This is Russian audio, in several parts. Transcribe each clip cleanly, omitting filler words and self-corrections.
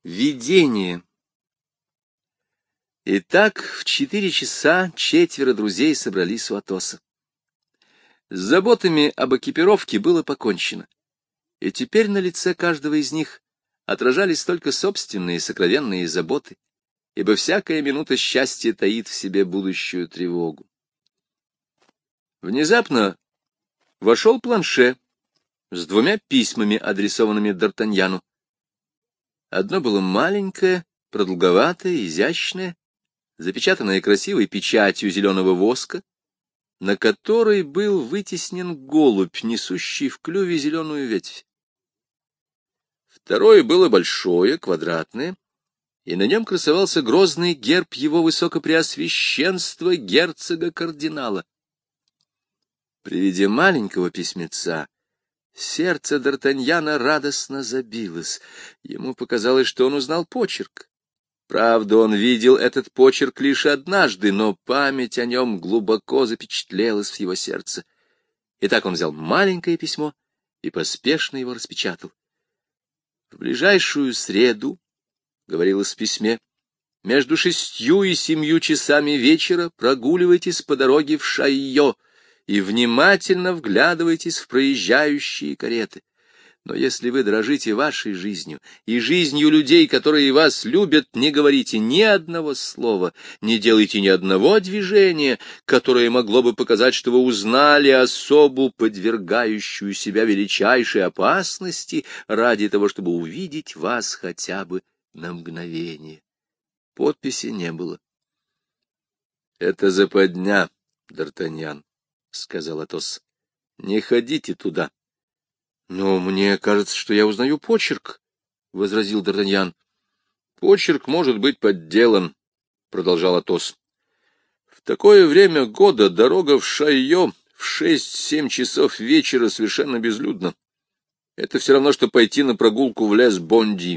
Видение. Итак, в 4 часа 4 друзей собрались у Атоса. С заботами об экипировке было покончено, и теперь на лице каждого из них отражались только собственные сокровенные заботы, ибо всякая минута счастья таит в себе будущую тревогу. Внезапно вошел Планше с 2 письмами, адресованными Д'Артаньяну. Одно было маленькое, продолговатое, изящное, запечатанное красивой печатью зеленого воска, на которой был вытеснен голубь, несущий в клюве зеленую ветвь. Второе было большое, квадратное, и на нем красовался грозный герб его высокопреосвященства герцога-кардинала. При виде маленького письмеца сердце Д'Артаньяна радостно забилось. Ему показалось, что он узнал почерк. Правда, он видел этот почерк лишь однажды, но память о нем глубоко запечатлелась в его сердце. Итак, он взял маленькое письмо и поспешно его распечатал. «В ближайшую среду, — говорилось в письме, — между 6 и 7 часами вечера прогуливайтесь по дороге в Шайо и внимательно вглядывайтесь в проезжающие кареты. Но если вы дорожите вашей жизнью и жизнью людей, которые вас любят, не говорите ни одного слова, не делайте ни одного движения, которое могло бы показать, что вы узнали особу, подвергающую себя величайшей опасности, ради того, чтобы увидеть вас хотя бы на мгновение». Подписи не было. — Это западня, Д'Артаньян, — сказал Атос. — Не ходите туда. — Но мне кажется, что я узнаю почерк, — возразил Д'Артаньян. — Почерк может быть подделан, — продолжал Атос. — В такое время года дорога в Шайо в 6-7 часов вечера совершенно безлюдна. Это все равно, что пойти на прогулку в лес Бонди.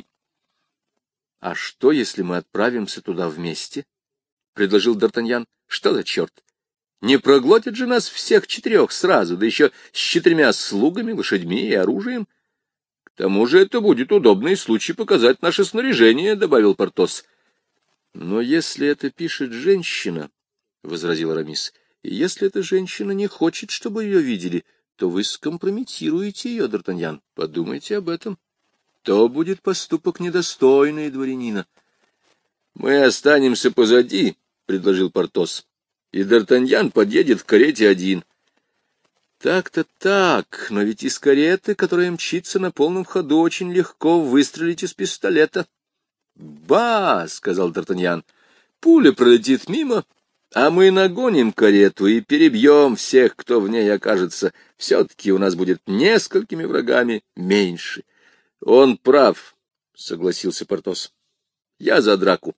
— А что, если мы отправимся туда вместе? — предложил Д'Артаньян. — Что за черт? Не проглотят же нас всех 4 сразу, да еще с 4 слугами, лошадьми и оружием. К тому же это будет удобный случай показать наше снаряжение, — добавил Портос. — Но если это пишет женщина, — возразил Арамис, — и если эта женщина не хочет, чтобы ее видели, то вы скомпрометируете ее, Д'Артаньян. Подумайте об этом. То будет поступок недостойный дворянина. — Мы останемся позади, — предложил Портос. И Д'Артаньян подъедет в карете один. — Так-то так, но ведь из кареты, которая мчится на полном ходу, очень легко выстрелить из пистолета. — Ба! — сказал Д'Артаньян. — Пуля пролетит мимо, а мы нагоним карету и перебьем всех, кто в ней окажется. Все-таки у нас будет несколькими врагами меньше. — Он прав, — согласился Портос. — Я за драку.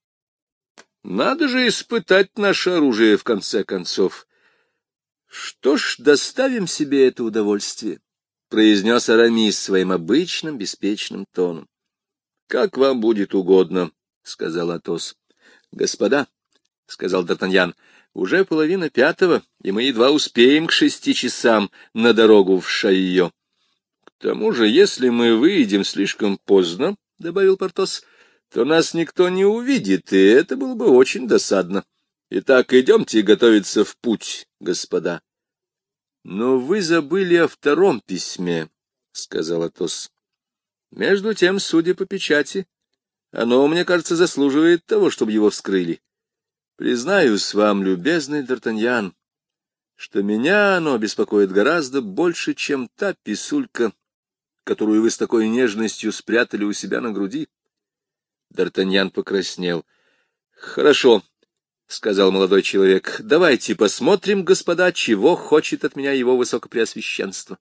Надо же испытать наше оружие, в конце концов. — Что ж, доставим себе это удовольствие, — произнес Арамис своим обычным беспечным тоном. — Как вам будет угодно, — сказал Атос. — Господа, — сказал Д'Артаньян, — уже 4:30, и мы едва успеем к 6 часам на дорогу в Шайо. — К тому же, если мы выйдем слишком поздно, — добавил Портос, — то нас никто не увидит, и это было бы очень досадно. Итак, идемте готовиться в путь, господа. — Но вы забыли о 2 письме, — сказал Атос. — Между тем, судя по печати, оно, мне кажется, заслуживает того, чтобы его вскрыли. Признаюсь вам, любезный Д'Артаньян, что меня оно беспокоит гораздо больше, чем та писулька, которую вы с такой нежностью спрятали у себя на груди. Д'Артаньян покраснел. — Хорошо, — сказал молодой человек, — давайте посмотрим, господа, чего хочет от меня его высокопреосвященство.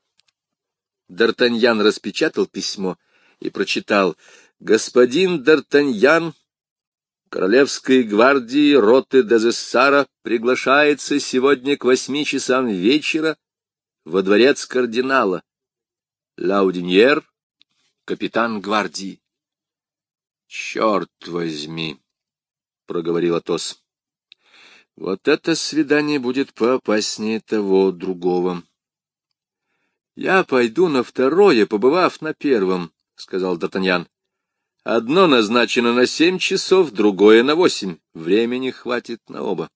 Д'Артаньян распечатал письмо и прочитал: «Господин Д'Артаньян Королевской гвардии роты Дезессара приглашается сегодня к 8 часам вечера во дворец кардинала. Лаудиньер, капитан гвардии». «Черт возьми!» — проговорил Атос. «Вот это свидание будет поопаснее того другого». «Я пойду на 2, побывав на 1», — сказал Д'Артаньян. Одно назначено на 7 часов, другое на 8. Времени хватит на оба.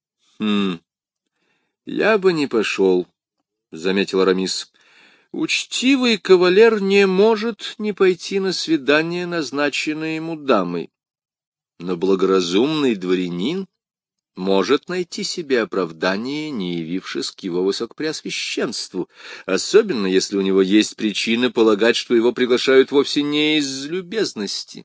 Я бы не пошел, — заметил Арамис. Учтивый кавалер не может не пойти на свидание, назначенное ему дамой. Но благоразумный дворянин может найти себе оправдание, не явившись к его высокопреосвященству, особенно если у него есть причина полагать, что его приглашают вовсе не из любезности.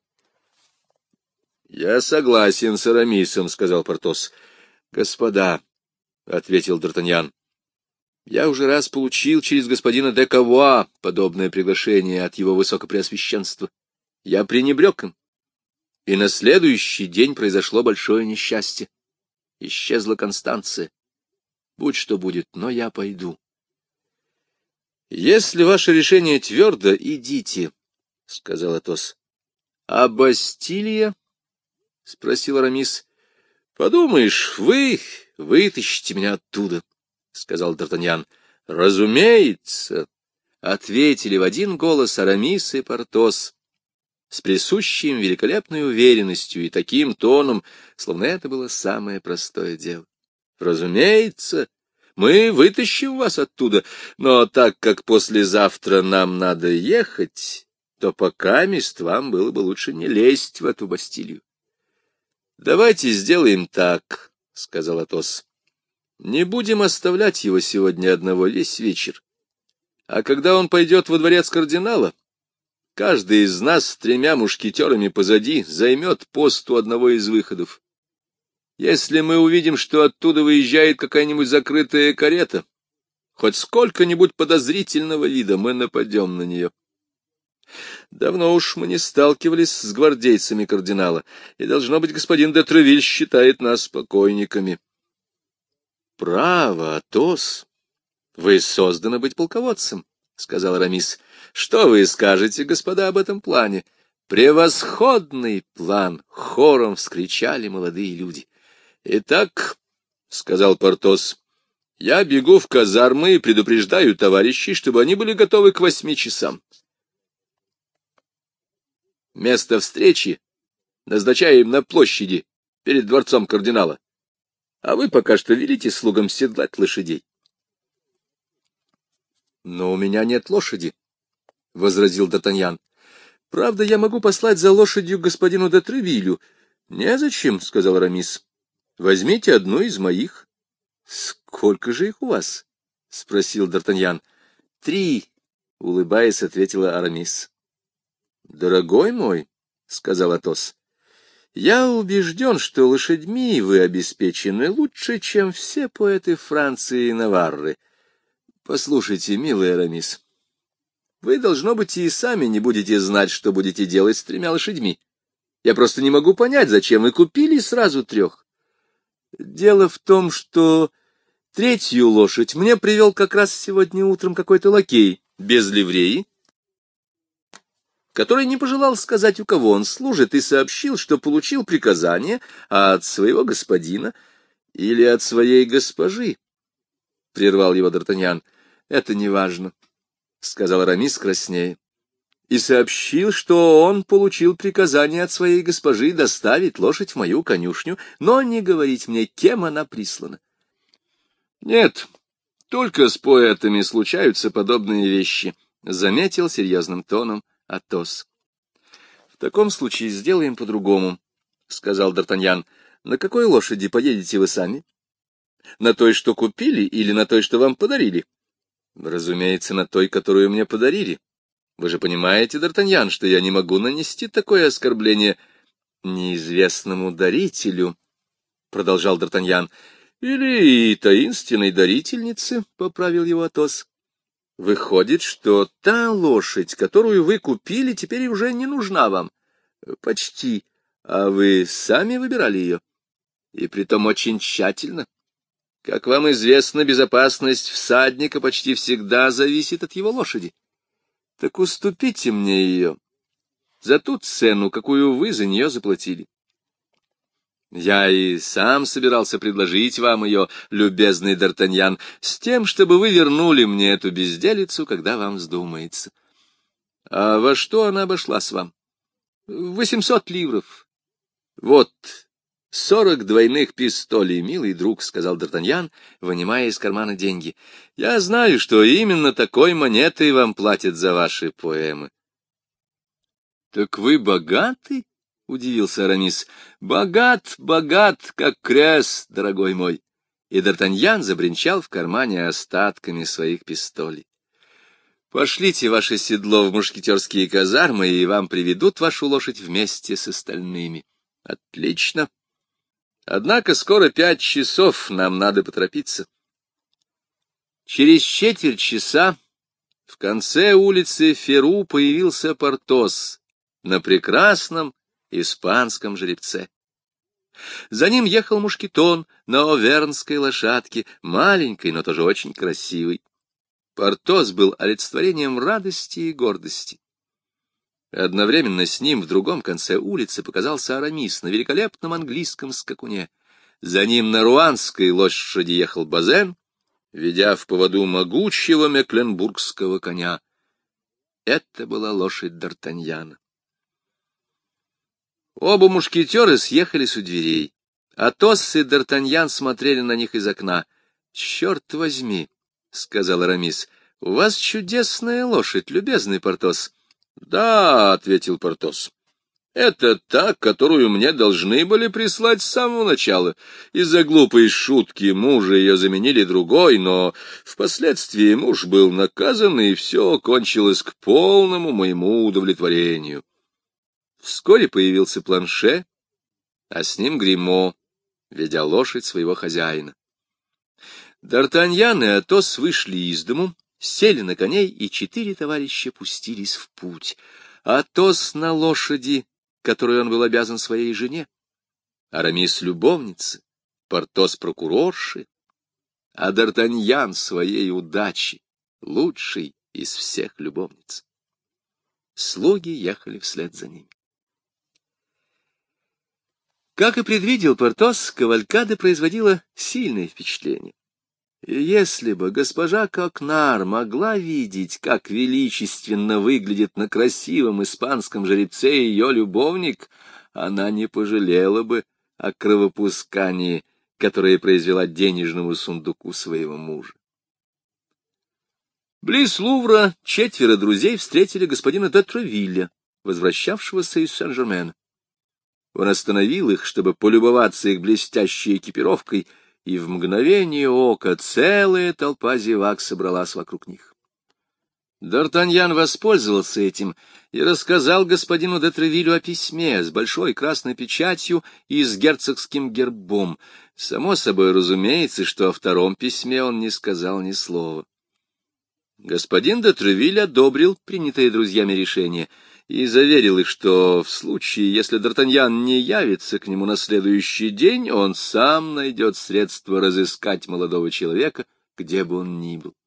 — Я согласен с Арамисом, — сказал Портос. — Господа, — ответил Д'Артаньян, — я уже раз получил через господина де Кавуа подобное приглашение от его высокопреосвященства. Я пренебрег им, и на следующий день произошло большое несчастье. Исчезла Констанция. Будь что будет, но я пойду. — Если ваше решение твердо, идите, — сказал Атос. — А Бастилия? — спросил Арамис. — Подумаешь, вы вытащите меня оттуда, — сказал Д'Артаньян. — Разумеется, — ответили в один голос Арамис и Портос, с присущей им великолепной уверенностью и таким тоном, словно это было самое простое дело. — Разумеется, мы вытащим вас оттуда, но так как послезавтра нам надо ехать, то покамест вам было бы лучше не лезть в эту Бастилию. — Давайте сделаем так, — сказал Атос. — Не будем оставлять его сегодня одного весь вечер. А когда он пойдет во дворец кардинала, каждый из нас с 3 мушкетерами позади займет пост у одного из выходов. Если мы увидим, что оттуда выезжает какая-нибудь закрытая карета, хоть сколько-нибудь подозрительного вида, мы нападем на нее. Давно уж мы не сталкивались с гвардейцами кардинала, и, должно быть, господин де Тревиль считает нас покойниками. — Право, Атос, вы созданы быть полководцем, — сказал Арамис. — Что вы скажете, господа, об этом плане? — Превосходный план! — хором вскричали молодые люди. — Итак, — сказал Портос, — я бегу в казармы и предупреждаю товарищей, чтобы они были готовы к 8 часам. Место встречи назначаем на площади перед дворцом кардинала, а вы пока что велите слугам седлать лошадей. — Но у меня нет лошади, — возразил Д'Артаньян. — Правда, я могу послать за лошадью господину де Тревилю. — Незачем, — сказал Арамис. — Возьмите одну из моих. — Сколько же их у вас? — спросил Д'Артаньян. — 3, — улыбаясь, ответила Арамис. — Дорогой мой, — сказал Атос, — я убежден, что лошадьми вы обеспечены лучше, чем все поэты Франции и Наварры. Послушайте, милый Арамис, вы, должно быть, и сами не будете знать, что будете делать с 3 лошадьми. Я просто не могу понять, зачем вы купили сразу 3. Дело в том, что 3-ю лошадь мне привел как раз сегодня утром какой-то лакей без ливреи, который не пожелал сказать, у кого он служит, и сообщил, что получил приказание от своего господина или от своей госпожи. — прервал его Д'Артаньян. — Это не важно, — сказал Арамис краснея. — И сообщил, что он получил приказание от своей госпожи доставить лошадь в мою конюшню, но не говорить мне, кем она прислана. — Нет, только с поэтами случаются подобные вещи, — заметил серьезным тоном Атос. — В таком случае сделаем по-другому, — сказал Д'Артаньян. — На какой лошади поедете вы сами? На той, что купили, или на той, что вам подарили? — Разумеется, на той, которую мне подарили. Вы же понимаете, Д'Артаньян, что я не могу нанести такое оскорбление неизвестному дарителю, — продолжал Д'Артаньян. — Или таинственной дарительнице, — поправил его Атос. — Выходит, что та лошадь, которую вы купили, теперь уже не нужна вам. — Почти. А вы сами выбирали ее? И притом очень тщательно. Как вам известно, безопасность всадника почти всегда зависит от его лошади. Так уступите мне ее за ту цену, какую вы за нее заплатили. Я и сам собирался предложить вам ее, любезный Д'Артаньян, с тем, чтобы вы вернули мне эту безделицу, когда вам вздумается. А во что она обошлась вам? 800 ливров. Вот 40 двойных пистолей, милый друг, — сказал Д'Артаньян, вынимая из кармана деньги. — Я знаю, что именно такой монетой вам платят за ваши поэмы. — Так вы богаты? — удивился Арамис. — Богат, богат, как крест, дорогой мой. И Д'Артаньян забринчал в кармане остатками своих пистолей. — Пошлите ваше седло в мушкетерские казармы, и вам приведут вашу лошадь вместе с остальными. — Отлично. Однако скоро 5 часов, нам надо поторопиться. Через четверть часа в конце улицы Феру появился Портос на прекрасном испанском жеребце. За ним ехал Мушкетон на овернской лошадке, маленькой, но тоже очень красивой. Портос был олицетворением радости и гордости. Одновременно с ним в другом конце улицы показался Арамис на великолепном английском скакуне. За ним на руанской лошади ехал Базен, ведя в поводу могучего мекленбургского коня. Это была лошадь Д'Артаньяна. Оба мушкетера съехались у дверей. Атос и Д'Артаньян смотрели на них из окна. — Черт возьми, — сказал Арамис, — у вас чудесная лошадь, любезный Портос. — Да, — ответил Портос, — это та, которую мне должны были прислать с самого начала. Из-за глупой шутки мужа ее заменили другой, но впоследствии муж был наказан, и все кончилось к полному моему удовлетворению. Вскоре появился Планше, а с ним Гримо, ведя лошадь своего хозяина. Д'Артаньян и Атос вышли из дому, сели на коней, и 4 товарища пустились в путь. Атос на лошади, которой он был обязан своей жене, Арамис — любовнице, Портос — прокурорше, а Д'Артаньян — своей удачи, лучшей из всех любовниц. Слуги ехали вслед за ними. Как и предвидел Портос, кавалькада производила сильное впечатление. И если бы госпожа Кокнар могла видеть, как величественно выглядит на красивом испанском жеребце ее любовник, она не пожалела бы о кровопускании, которое произвела денежному сундуку своего мужа. Близ Лувра 4 друзей встретили господина де Тровилля, возвращавшегося из Сен-Жермена. Он остановил их, чтобы полюбоваться их блестящей экипировкой, и в мгновение ока целая толпа зевак собралась вокруг них. Д'Артаньян воспользовался этим и рассказал господину де Тревилю о письме с большой красной печатью и с герцогским гербом. Само собой разумеется, что о втором письме он не сказал ни слова. Господин де Тревиль одобрил принятое друзьями решение и заверил их, что в случае, если Д'Артаньян не явится к нему на следующий день, он сам найдет средства разыскать молодого человека, где бы он ни был.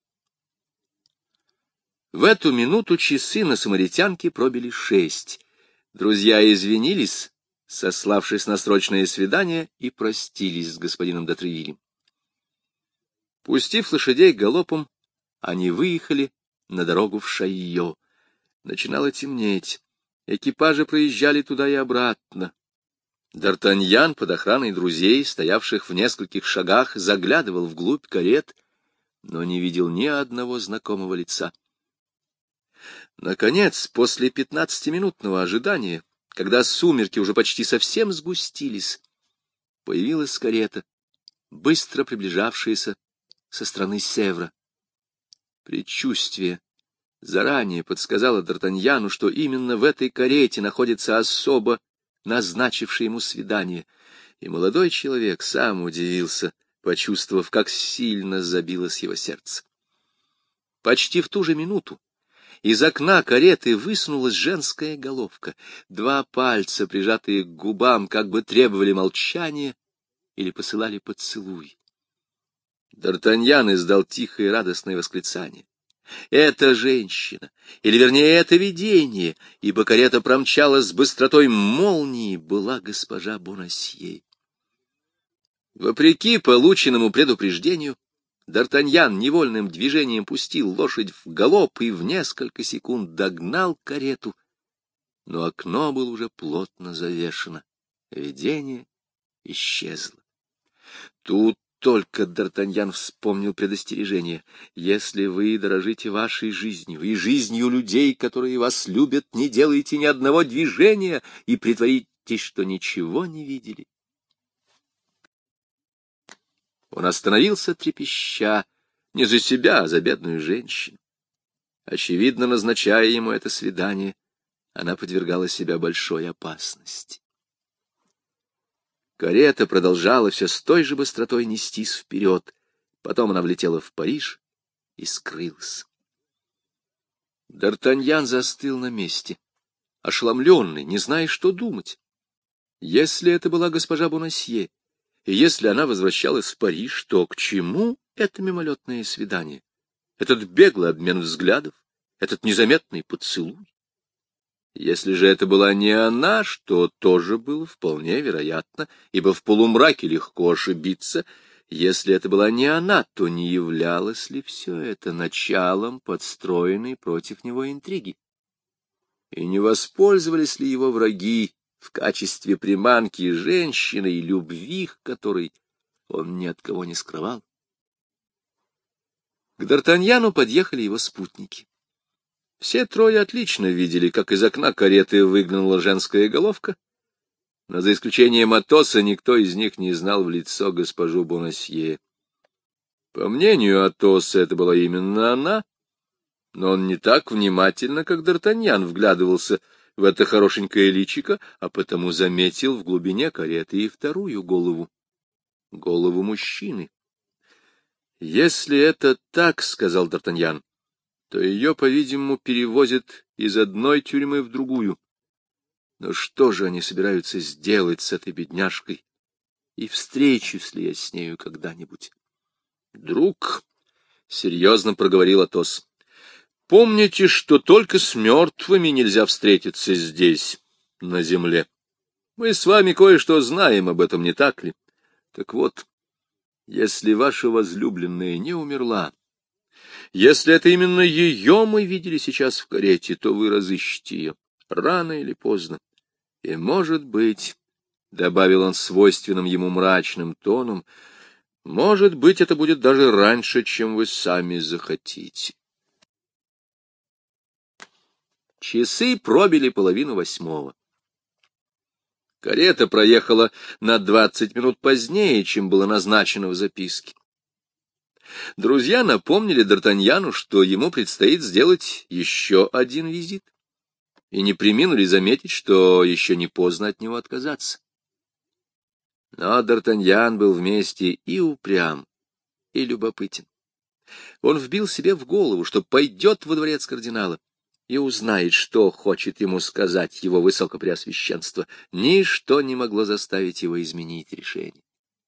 В эту минуту часы на самаритянке пробили 6. Друзья извинились, сославшись на срочное свидание, и простились с господином де Тревилем. Пустив лошадей галопом, они выехали на дорогу в Шайо. Начинало темнеть. Экипажи проезжали туда и обратно. Д'Артаньян под охраной друзей, стоявших в нескольких шагах, заглядывал вглубь карет, но не видел ни одного знакомого лица. Наконец, после 15-минутного ожидания, когда сумерки уже почти совсем сгустились, появилась карета, быстро приближавшаяся со стороны Севра. Предчувствие заранее подсказало Д'Артаньяну, что именно в этой карете находится особа, назначившая ему свидание, и молодой человек сам удивился, почувствовав, как сильно забилось его сердце. Почти в ту же минуту из окна кареты высунулась женская головка. 2 пальца, прижатые к губам, как бы требовали молчания или посылали поцелуй. Д'Артаньян издал тихое и радостное восклицание. Эта женщина, или вернее это видение, ибо карета промчалась с быстротой молнии, была госпожа Бонасье. Вопреки полученному предупреждению, Д'Артаньян невольным движением пустил лошадь в галоп и в несколько секунд догнал карету но окно было уже плотно завешено. Видение исчезло. Тут только Д'Артаньян вспомнил предостережение. Если вы дорожите вашей жизнью и жизнью людей, которые вас любят, не делайте ни одного движения и притворитесь, что ничего не видели. Он остановился, трепеща, не за себя, а за бедную женщину. Очевидно, назначая ему это свидание, она подвергала себя большой опасности. Карета продолжала все с той же быстротой нестись вперед. Потом она влетела в Париж и скрылась. Д'Артаньян застыл на месте, ошеломленный, не зная, что думать. Если это была госпожа Бонасье, и если она возвращалась в Париж, то к чему это мимолетное свидание? Этот беглый обмен взглядов, этот незаметный поцелуй? Если же это была не она, что тоже было вполне вероятно, ибо в полумраке легко ошибиться, если это была не она, то не являлось ли все это началом подстроенной против него интриги? И не воспользовались ли его враги в качестве приманки женщины и любви, к которой он ни от кого не скрывал? К Д'Артаньяну подъехали его спутники. Все трое отлично видели, как из окна кареты выглянула женская головка, но за исключением Атоса никто из них не знал в лицо госпожу Бонасье. По мнению Атоса, это была именно она, но он не так внимательно, как Д'Артаньян, вглядывался в это хорошенькое личико, а потому заметил в глубине кареты и вторую голову — голову мужчины. — Если это так, — сказал Д'Артаньян, — то ее, по-видимому, перевозят из одной тюрьмы в другую. Но что же они собираются сделать с этой бедняжкой? И встречусь ли я с нею когда-нибудь? — Друг, — серьезно проговорил Атос, — помните, что только с мертвыми нельзя встретиться здесь, на земле. Мы с вами кое-что знаем об этом, не так ли? Так вот, если ваша возлюбленная не умерла, если это именно ее мы видели сейчас в карете, то вы разыщете ее рано или поздно. И, может быть, — добавил он свойственным ему мрачным тоном, — может быть, это будет даже раньше, чем вы сами захотите. Часы пробили 7:30. Карета проехала на 20 минут позднее, чем было назначено в записке. Друзья напомнили Д'Артаньяну, что ему предстоит сделать еще один визит, и не преминули заметить, что еще не поздно от него отказаться. Но Д'Артаньян был вместе и упрям, и любопытен. Он вбил себе в голову, что пойдет во дворец кардинала и узнает, что хочет ему сказать его высокопреосвященство. Ничто не могло заставить его изменить решение.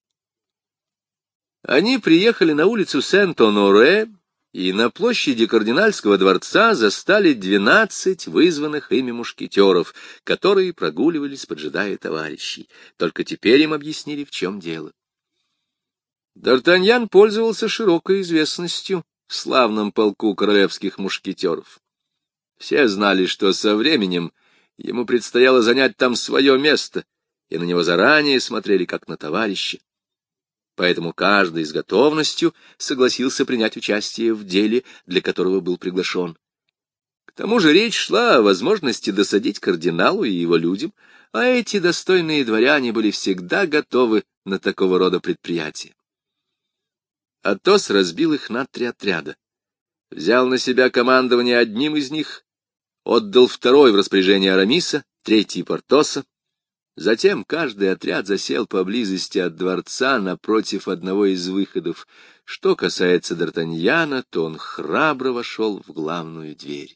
Они приехали на улицу Сент-Оноре и на площади Кардинальского дворца застали 12 вызванных ими мушкетеров, которые прогуливались, поджидая товарищей. Только теперь им объяснили, в чем дело. Д'Артаньян пользовался широкой известностью в славном полку королевских мушкетеров. Все знали, что со временем ему предстояло занять там свое место, и на него заранее смотрели как на товарища. Поэтому каждый с готовностью согласился принять участие в деле, для которого был приглашен. К тому же речь шла о возможности досадить кардиналу и его людям, а эти достойные дворяне были всегда готовы на такого рода предприятия. Атос разбил их на 3 отряда, взял на себя командование одним из них, отдал второй в распоряжение Арамиса, третий — Портоса. Затем каждый отряд засел поблизости от дворца напротив одного из выходов. Что касается Д'Артаньяна, то он храбро вошел в главную дверь.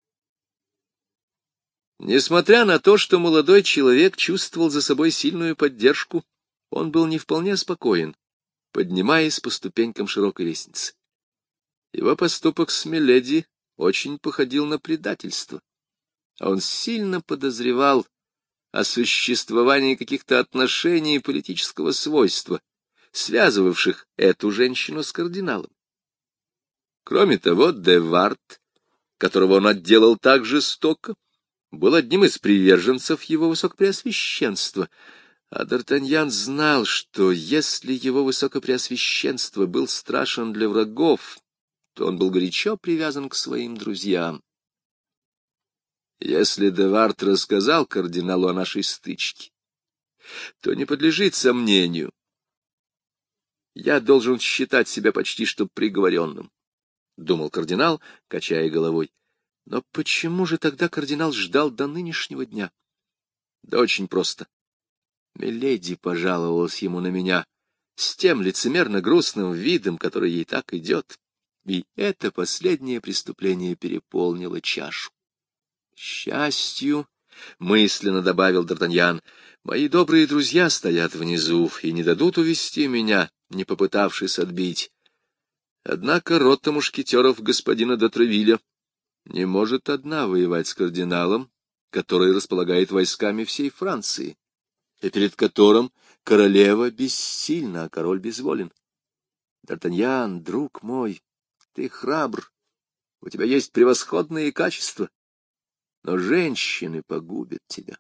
Несмотря на то, что молодой человек чувствовал за собой сильную поддержку, он был не вполне спокоен, поднимаясь по ступенькам широкой лестницы. Его поступок с миледи очень походил на предательство, а он сильно подозревал о существовании каких-то отношений политического свойства, связывавших эту женщину с кардиналом. Кроме того, де Вард, которого он отделал так жестоко, был одним из приверженцев его высокопреосвященства, а Д'Артаньян знал, что если его высокопреосвященство был страшен для врагов, то он был горячо привязан к своим друзьям. Если де Вард рассказал кардиналу о нашей стычке, то не подлежит сомнению. Я должен считать себя почти что приговоренным, — думал кардинал, качая головой. Но почему же тогда кардинал ждал до нынешнего дня? Да очень просто. Миледи пожаловалась ему на меня с тем лицемерно-грустным видом, который ей так идет, и это последнее преступление переполнило чашу. К счастью, — мысленно добавил Д'Артаньян, — мои добрые друзья стоят внизу и не дадут увести меня, не попытавшись отбить. Однако рота мушкетеров господина де Тревилля не может одна воевать с кардиналом, который располагает войсками всей Франции, и перед которым королева бессильна, а король безволен. Д'Артаньян, друг мой, ты храбр, у тебя есть превосходные качества, но женщины погубят тебя.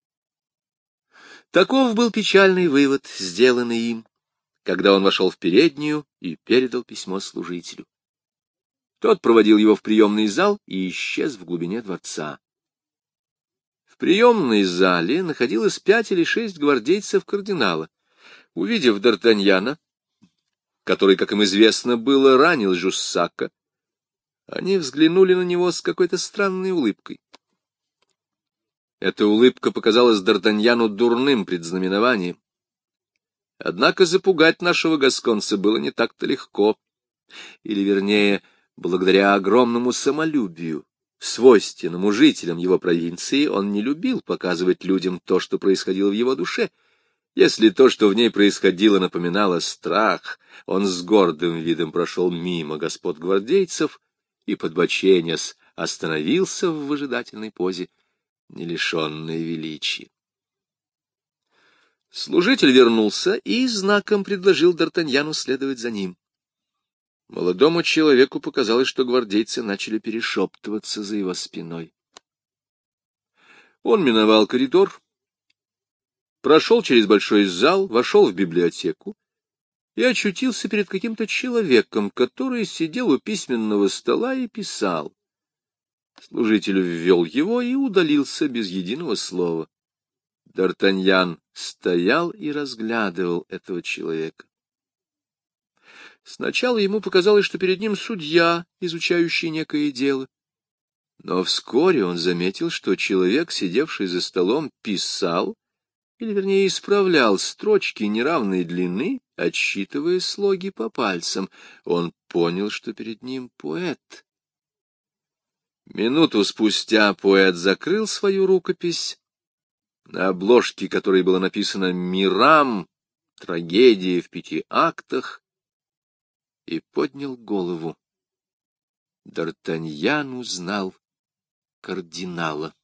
Таков был печальный вывод, сделанный им, когда он вошел в переднюю и передал письмо служителю. Тот проводил его в приемный зал и исчез в глубине дворца. В приемной зале находилось 5 или 6 гвардейцев кардинала. Увидев Д'Артаньяна, который, как им известно было, ранил Жуссака, они взглянули на него с какой-то странной улыбкой. Эта улыбка показалась Д'Артаньяну дурным предзнаменованием. Однако запугать нашего гасконца было не так-то легко, или, вернее, благодаря огромному самолюбию, свойственному жителям его провинции, он не любил показывать людям то, что происходило в его душе. Если то, что в ней происходило, напоминало страх, он с гордым видом прошел мимо господ гвардейцев и, подбоченясь, остановился в выжидательной позе, не лишенной величия. Служитель вернулся и знаком предложил Д'Артаньяну следовать за ним. Молодому человеку показалось, что гвардейцы начали перешептываться за его спиной. Он миновал коридор, прошел через большой зал, вошел в библиотеку и очутился перед каким-то человеком, который сидел у письменного стола и писал. Служитель ввел его и удалился без единого слова. Д'Артаньян стоял и разглядывал этого человека. Сначала ему показалось, что перед ним судья, изучающий некое дело. Но вскоре он заметил, что человек, сидевший за столом, писал, или, вернее, исправлял строчки неравной длины, отсчитывая слоги по пальцам. Он понял, что перед ним поэт. Минуту спустя поэт закрыл свою рукопись, на обложке которой было написано «Мирам. Трагедия в 5 актах», и поднял голову. Д'Артаньян узнал кардинала.